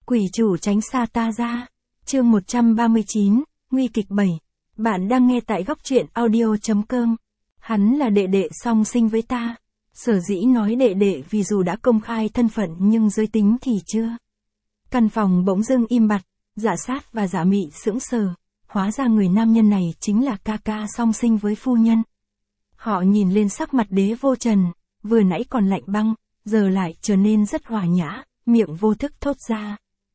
Quỷ chủ tránh xa ta ra. Chương 139, nguy kịch 7. Bạn đang nghe tại góc truyện audio.com. Hắn là đệ đệ song sinh với ta. Sở dĩ nói đệ đệ vì dù đã công khai thân phận nhưng giới tính thì chưa. Căn phòng bỗng dưng im bặt, Dạ Sát và Dạ Mị sững sờ. Hóa ra người nam nhân này chính là ca ca song sinh với phu nhân. Họ nhìn lên sắc mặt Đế Vô Trần, vừa nãy còn lạnh băng, giờ lại trở nên rất hòa nhã, miệng vô thức thốt ra.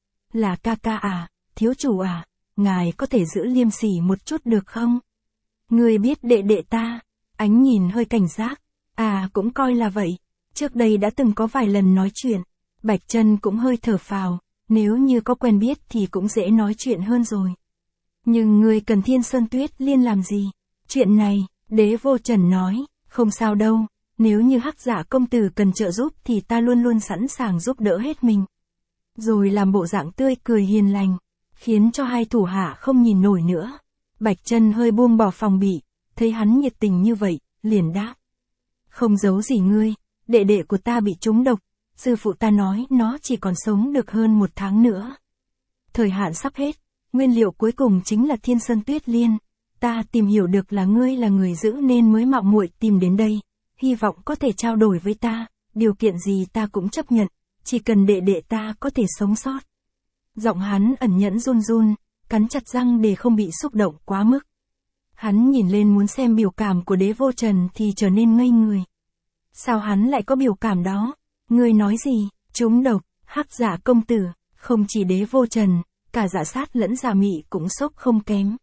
Là ca ca à, thiếu chủ à, ngài có thể giữ liêm sỉ một chút được không? Ngươi biết đệ đệ ta, ánh nhìn hơi cảnh giác, à cũng coi là vậy, trước đây đã từng có vài lần nói chuyện, Bạch Chân cũng hơi thở phào, nếu như có quen biết thì cũng dễ nói chuyện hơn rồi. Nhưng ngươi cần Thiên Sơn Tuyết Liên làm gì? Chuyện này, Đế Vô Trần nói, không sao đâu, nếu như Hắc Giả công tử cần trợ giúp thì ta luôn luôn sẵn sàng giúp đỡ hết mình. Rồi làm bộ dạng tươi cười hiền lành, khiến cho hai thủ hạ không nhìn nổi nữa. Bạch Chân hơi buông bỏ phòng bị, thấy hắn nhiệt tình như vậy, liền đáp. Không giấu gì ngươi, đệ đệ của ta bị trúng độc, sư phụ ta nói nó chỉ còn sống được hơn 1 tháng nữa. Thời hạn sắp hết, nguyên liệu cuối cùng chính là Thiên Sơn Tuyết Liên. Ta tìm hiểu được là ngươi là người giữ nên mới mạo muội tìm đến đây, hy vọng có thể trao đổi với ta, điều kiện gì ta cũng chấp nhận, chỉ cần đệ đệ ta có thể sống sót. Giọng hắn ẩn nhẫn run run, cắn chặt răng để không bị xúc động quá mức. Hắn nhìn lên muốn xem biểu cảm của Đế Vô Trần thì trở nên ngây người. Sao hắn lại có biểu cảm đó? Ngươi nói gì? Trúng độc, Hắc Giả công tử, không chỉ Đế Vô Trần, cả Dạ Sát lẫn Dạ Mị cũng sốc không kém.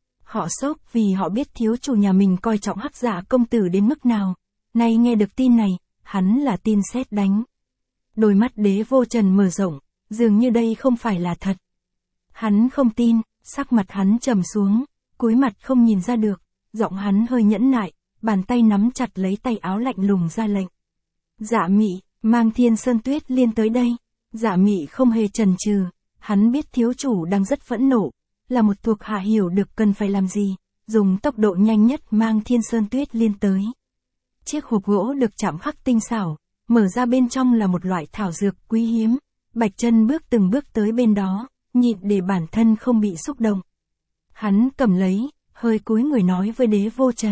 Họ sốc vì họ biết thiếu chủ nhà mình coi trọng Hắc Giả công tử đến mức nào. Nay nghe được tin này, hắn là tin sét đánh. Đôi mắt Đế Vô Trần mở rộng, dường như đây không phải là thật. Hắn không tin, sắc mặt hắn trầm xuống, cúi mặt không nhìn ra được, giọng hắn hơi nhẫn nại, bàn tay nắm chặt lấy tay áo lạnh lùng ra lệnh. Dạ Mị, mang Thiên Sơn Tuyết Liên tới đây. Dạ Mị không hề chần chừ, hắn biết thiếu chủ đang rất phẫn nộ, là một thuộc hạ hiểu được cần phải làm gì, dùng tốc độ nhanh nhất mang Thiên Sơn Tuyết Liên tới. Chiếc hộp gỗ được chạm khắc tinh xảo, mở ra bên trong là một loại thảo dược quý hiếm. Bạch Chân bước từng bước tới bên đó, nhịn để bản thân không bị xúc động. Hắn cầm lấy, hơi cúi người nói với Đế Vô Trần.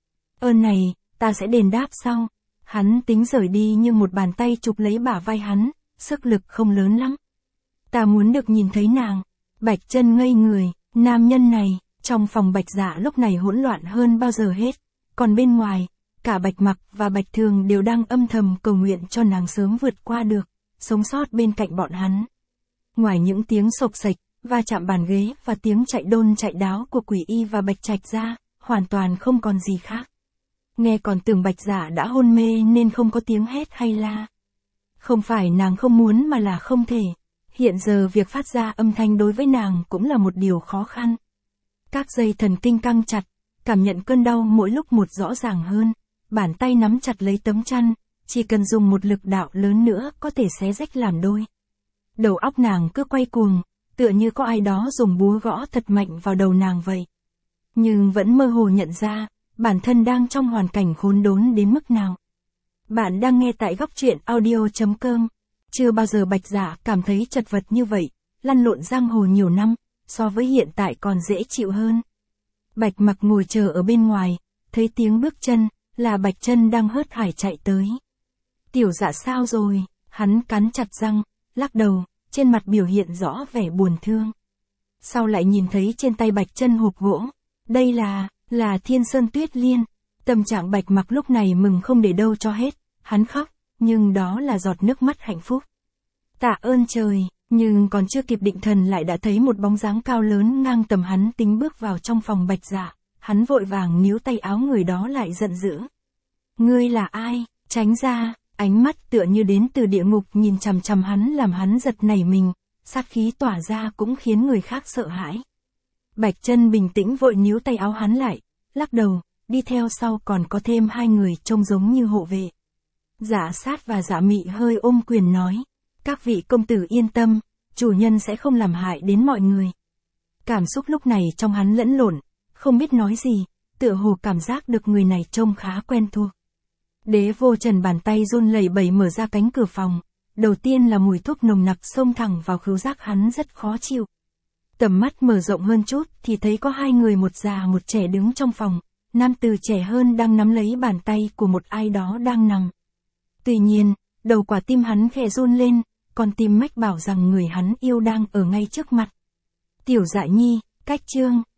Ơn này, ta sẽ đền đáp sau. Hắn tính rời đi nhưng một bàn tay chụp lấy bả vai hắn, sức lực không lớn lắm. Ta muốn được nhìn thấy nàng. Bạch Chân ngây người, nam nhân này, trong phòng Bạch Dạ lúc này hỗn loạn hơn bao giờ hết. Còn bên ngoài, cả Bạch Mặc và Bạch Thường đều đang âm thầm cầu nguyện cho nàng sớm vượt qua được, sống sót bên cạnh bọn hắn. Ngoài những tiếng xộc xệch, va chạm bàn ghế và tiếng chạy đôn chạy đáo của Quỷ Y và Bạch Trạch ra, hoàn toàn không còn gì khác. Nghe còn tưởng Bạch Dạ đã hôn mê nên không có tiếng hét hay la. Không phải nàng không muốn mà là không thể. Hiện giờ việc phát ra âm thanh đối với nàng cũng là một điều khó khăn. Các dây thần kinh căng chặt, cảm nhận cơn đau mỗi lúc một rõ ràng hơn. Bàn tay nắm chặt lấy tấm chăn, chỉ cần dùng một lực đạo lớn nữa có thể xé rách làm đôi. Đầu óc nàng cứ quay cuồng, tựa như có ai đó dùng búa gõ thật mạnh vào đầu nàng vậy. Nhưng vẫn mơ hồ nhận ra, bản thân đang trong hoàn cảnh khốn đốn đến mức nào. Bạn đang nghe tại góc truyện audio.com. Chưa bao giờ Bạch Dạ cảm thấy chật vật như vậy, lăn lộn giang hồ nhiều năm, so với hiện tại còn dễ chịu hơn. Bạch Mặc ngồi chờ ở bên ngoài, thấy tiếng bước chân, là Bạch Chân đang hớt hải chạy tới. Tiểu Dạ sao rồi? Hắn cắn chặt răng, lắc đầu, trên mặt biểu hiện rõ vẻ buồn thương. Sau lại nhìn thấy trên tay Bạch Chân hộp gỗ, đây là Thiên Sơn Tuyết Liên. Tâm trạng Bạch Mặc lúc này mừng không để đâu cho hết, hắn khóc, nhưng đó là giọt nước mắt hạnh phúc. Tạ ơn trời, nhưng còn chưa kịp định thần lại đã thấy một bóng dáng cao lớn ngang tầm hắn tính bước vào trong phòng Bạch Dạ. Hắn vội vàng níu tay áo người đó lại giận dữ. Ngươi là ai? Tránh ra, ánh mắt tựa như đến từ địa ngục nhìn chằm chằm hắn làm hắn giật nảy mình, sát khí tỏa ra cũng khiến người khác sợ hãi. Bạch Chân bình tĩnh vội níu tay áo hắn lại, lắc đầu, đi theo sau còn có thêm 2 người trông giống như hộ vệ. Dạ Sát và Dạ Mị hơi ôm quyền nói, các vị công tử yên tâm, chủ nhân sẽ không làm hại đến mọi người. Cảm xúc lúc này trong hắn lẫn lộn, không biết nói gì, tựa hồ cảm giác được người này trông khá quen thuộc. Đế Vô Trần bàn tay run lẩy bẩy mở ra cánh cửa phòng, đầu tiên là mùi thuốc nồng nặc xông thẳng vào khứu giác hắn rất khó chịu. Tầm mắt mở rộng hơn chút thì thấy có hai người một già một trẻ đứng trong phòng, nam tử trẻ hơn đang nắm lấy bàn tay của một ai đó đang nằm. Tuy nhiên, đầu quả tim hắn khẽ run lên, con tim mách bảo rằng người hắn yêu đang ở ngay trước mặt. Tiểu Dạ Nhi, cách chương